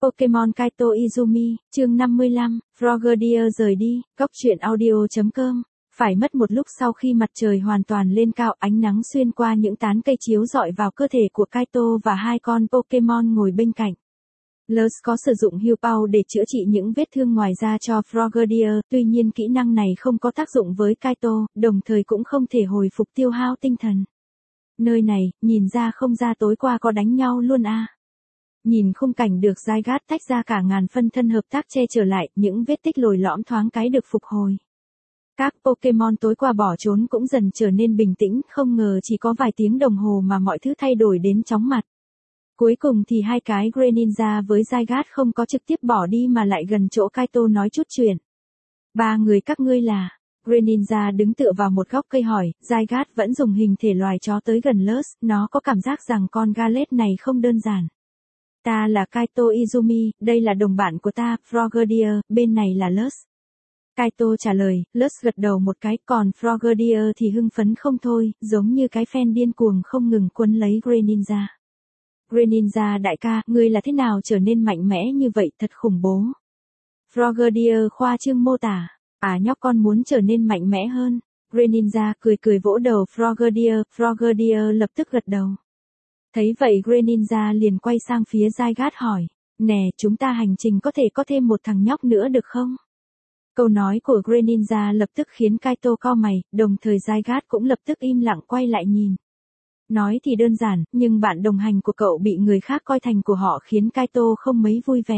Pokemon Kaito Izumi, chương 55, Frogadier rời đi, góc truyện audio.com. Phải mất một lúc sau khi mặt trời hoàn toàn lên cao, ánh nắng xuyên qua những tán cây chiếu rọi vào cơ thể của Kaito và hai con Pokemon ngồi bên cạnh. Lurs có sử dụng Heal Pow để chữa trị những vết thương ngoài da cho Frogadier, tuy nhiên kỹ năng này không có tác dụng với Kaito, đồng thời cũng không thể hồi phục tiêu hao tinh thần. Nơi này, nhìn ra không ra tối qua có đánh nhau luôn à. Nhìn khung cảnh được Zygarde tách ra cả ngàn phân thân hợp tác che trở lại, những vết tích lồi lõm thoáng cái được phục hồi. Các Pokemon tối qua bỏ trốn cũng dần trở nên bình tĩnh, không ngờ chỉ có vài tiếng đồng hồ mà mọi thứ thay đổi đến chóng mặt. Cuối cùng thì hai cái Greninja với Zygarde không có trực tiếp bỏ đi mà lại gần chỗ Kaito nói chút chuyện. Ba người các ngươi là... Greninja đứng tựa vào một góc cây hỏi, Zygarde vẫn dùng hình thể loài chó tới gần Lurs, nó có cảm giác rằng con Gallet này không đơn giản. Ta là Kaito Izumi, đây là đồng bạn của ta, Frogadier, bên này là Lurs. Kaito trả lời, Lurs gật đầu một cái, còn Frogadier thì hưng phấn không thôi, giống như cái phen điên cuồng không ngừng quấn lấy Greninja. Greninja đại ca, ngươi là thế nào trở nên mạnh mẽ như vậy, thật khủng bố. Frogadier khoa trương mô tả, nhóc con muốn trở nên mạnh mẽ hơn. Greninja cười cười vỗ đầu Frogadier lập tức gật đầu. Thấy vậy Greninja liền quay sang phía Zygarde hỏi, nè, chúng ta hành trình có thêm một thằng nhóc nữa được không? Câu nói của Greninja lập tức khiến Kaito cau mày, đồng thời Zygarde cũng lập tức im lặng quay lại nhìn. Nói thì đơn giản, nhưng bạn đồng hành của cậu bị người khác coi thành của họ khiến Kaito không mấy vui vẻ.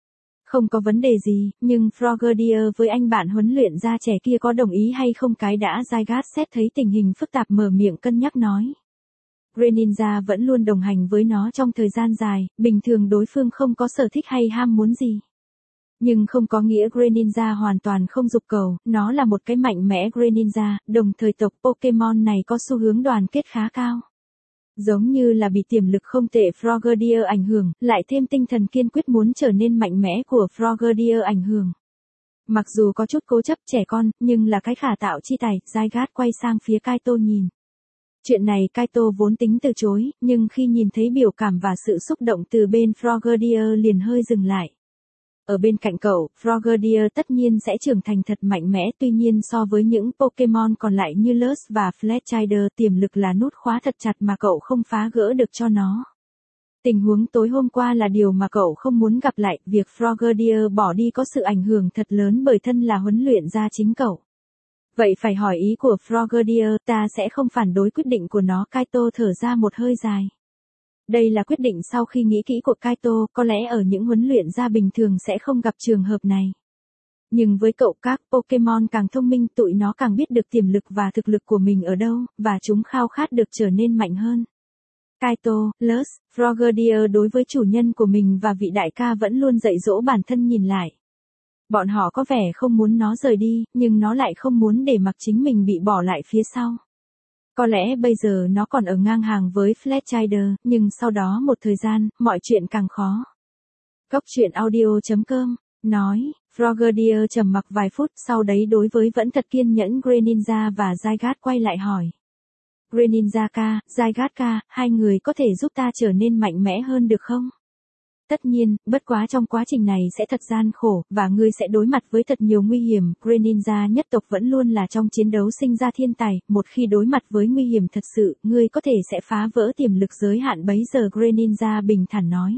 Không có vấn đề gì, nhưng Frogadier với anh bạn huấn luyện gia trẻ kia có đồng ý hay không cái đã? Zygarde xét thấy tình hình phức tạp mở miệng cân nhắc nói. Greninja vẫn luôn đồng hành với nó trong thời gian dài, bình thường đối phương không có sở thích hay ham muốn gì. Nhưng không có nghĩa Greninja hoàn toàn không dục cầu, nó là một cái mạnh mẽ Greninja, đồng thời tộc Pokemon này có xu hướng đoàn kết khá cao. Giống như là bị tiềm lực không tệ Frogadier ảnh hưởng, lại thêm tinh thần kiên quyết muốn trở nên mạnh mẽ của Frogadier ảnh hưởng. Mặc dù có chút cố chấp trẻ con, nhưng là cái khả tạo chi tài, Zygarde quay sang phía Kaito nhìn. Chuyện này Kaito vốn tính từ chối, nhưng khi nhìn thấy biểu cảm và sự xúc động từ bên Frogadier liền hơi dừng lại. Ở bên cạnh cậu, Frogadier tất nhiên sẽ trưởng thành thật mạnh mẽ, tuy nhiên so với những Pokemon còn lại như Lurs và Fletchinder, tiềm lực là nút khóa thật chặt mà cậu không phá gỡ được cho nó. Tình huống tối hôm qua là điều mà cậu không muốn gặp lại, việc Frogadier bỏ đi có sự ảnh hưởng thật lớn bởi thân là huấn luyện gia chính cậu. Vậy phải hỏi ý của Frogadier, ta sẽ không phản đối quyết định của nó. Kaito thở ra một hơi dài. Đây là quyết định sau khi nghĩ kỹ của Kaito, có lẽ ở những huấn luyện gia bình thường sẽ không gặp trường hợp này. Nhưng với cậu, các Pokemon càng thông minh, tụi nó càng biết được tiềm lực và thực lực của mình ở đâu, và chúng khao khát được trở nên mạnh hơn. Kaito, Lurs, Frogadier đối với chủ nhân của mình và vị đại ca vẫn luôn dạy dỗ bản thân nhìn lại. Bọn họ có vẻ không muốn nó rời đi, nhưng nó lại không muốn để mặc chính mình bị bỏ lại phía sau. Có lẽ bây giờ nó còn ở ngang hàng với Fletchinder, nhưng sau đó một thời gian, mọi chuyện càng khó. Góc truyện audio.com, nói, Frogadier trầm mặc vài phút, sau đấy đối với vẫn thật kiên nhẫn Greninja và Zygarde quay lại hỏi. Greninja ca, Zygarde ca, hai người có thể giúp ta trở nên mạnh mẽ hơn được không? Tất nhiên, bất quá trong quá trình này sẽ thật gian khổ, và ngươi sẽ đối mặt với thật nhiều nguy hiểm. Greninja nhất tộc vẫn luôn là trong chiến đấu sinh ra thiên tài, một khi đối mặt với nguy hiểm thật sự, ngươi có thể sẽ phá vỡ tiềm lực giới hạn bấy giờ. Greninja bình thản nói.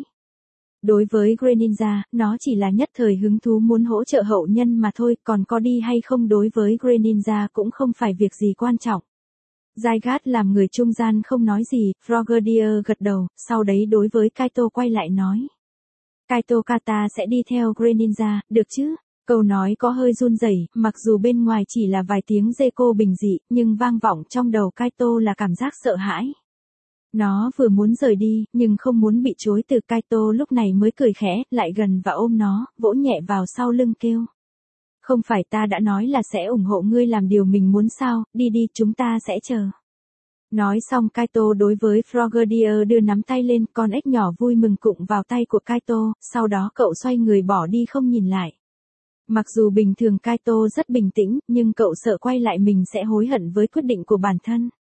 Đối với Greninja, nó chỉ là nhất thời hứng thú muốn hỗ trợ hậu nhân mà thôi, còn có đi hay không đối với Greninja cũng không phải việc gì quan trọng. Zygarde làm người trung gian không nói gì, Frogadier gật đầu, sau đấy đối với Kaito quay lại nói. Kaito Kata sẽ đi theo Greninja, được chứ? Câu nói có hơi run rẩy, mặc dù bên ngoài chỉ là vài tiếng rê cô bình dị, nhưng vang vọng trong đầu Kaito là cảm giác sợ hãi. Nó vừa muốn rời đi, nhưng không muốn bị chối từ. Kaito lúc này mới cười khẽ, lại gần và ôm nó, vỗ nhẹ vào sau lưng kêu. Không phải ta đã nói là sẽ ủng hộ ngươi làm điều mình muốn sao, đi đi, chúng ta sẽ chờ. Nói xong Kaito đối với Frogadier đưa nắm tay lên, con ếch nhỏ vui mừng cụng vào tay của Kaito, sau đó cậu xoay người bỏ đi không nhìn lại. Mặc dù bình thường Kaito rất bình tĩnh, nhưng cậu sợ quay lại mình sẽ hối hận với quyết định của bản thân.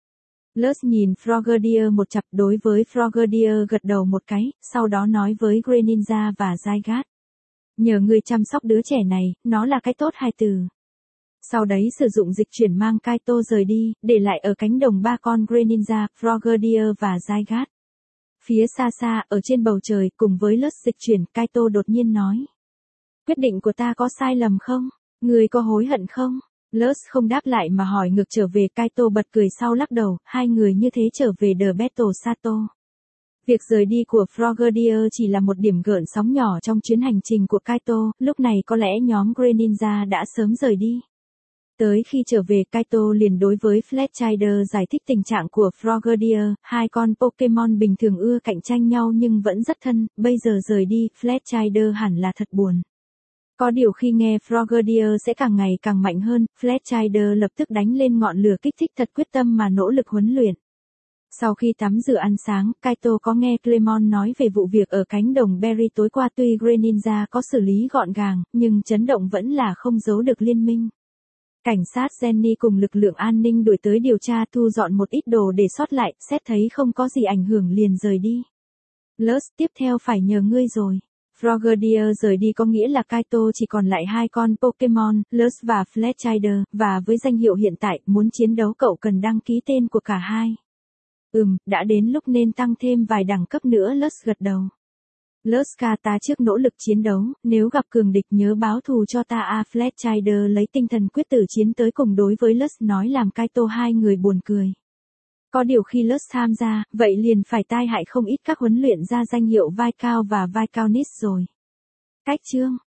Lutz nhìn Frogadier một chặp, đối với Frogadier gật đầu một cái, sau đó nói với Greninja và Zygarde. Nhờ người chăm sóc đứa trẻ này, nó là cái tốt hai từ. Sau đấy sử dụng dịch chuyển mang Kaito rời đi, để lại ở cánh đồng ba con Greninja, Frogadier và Zygarde. Phía xa xa, ở trên bầu trời, cùng với Lutz dịch chuyển, Kaito đột nhiên nói. Quyết định của ta có sai lầm không? Người có hối hận không? Lutz không đáp lại mà hỏi ngược trở về. Kaito bật cười sau lắc đầu, hai người như thế trở về The Battle Sato. Việc rời đi của Frogadier chỉ là một điểm gợn sóng nhỏ trong chuyến hành trình của Kaito, lúc này có lẽ nhóm Greninja đã sớm rời đi. Tới khi trở về, Kaito liền đối với Fletchinder giải thích tình trạng của Frogadier, hai con Pokemon bình thường ưa cạnh tranh nhau nhưng vẫn rất thân, bây giờ rời đi, Fletchinder hẳn là thật buồn. Có điều khi nghe Frogadier sẽ càng ngày càng mạnh hơn, Fletchinder lập tức đánh lên ngọn lửa kích thích, thật quyết tâm mà nỗ lực huấn luyện. Sau khi tắm rửa ăn sáng, Kaito có nghe Clemon nói về vụ việc ở cánh đồng Berry tối qua. Tuy Greninja có xử lý gọn gàng, nhưng chấn động vẫn là không giấu được liên minh. Cảnh sát Jenny cùng lực lượng an ninh đuổi tới điều tra, thu dọn một ít đồ để sót lại, xét thấy không có gì ảnh hưởng liền rời đi. Lutz, tiếp theo phải nhờ ngươi rồi. Frogadier rời đi có nghĩa là Kaito chỉ còn lại hai con Pokemon, Lutz và Fletchinder, và với danh hiệu hiện tại, muốn chiến đấu cậu cần đăng ký tên của cả hai. Đã đến lúc nên tăng thêm vài đẳng cấp nữa. Lutz gật đầu. Lutz ca, ta trước nỗ lực chiến đấu, nếu gặp cường địch nhớ báo thù cho ta. Fletchinder lấy tinh thần quyết tử chiến tới cùng đối với Lutz nói, làm Kaito hai người buồn cười. Có điều khi Lutz tham gia, vậy liền phải tai hại không ít các huấn luyện ra danh hiệu Viscount và Viscountess rồi. Cách chương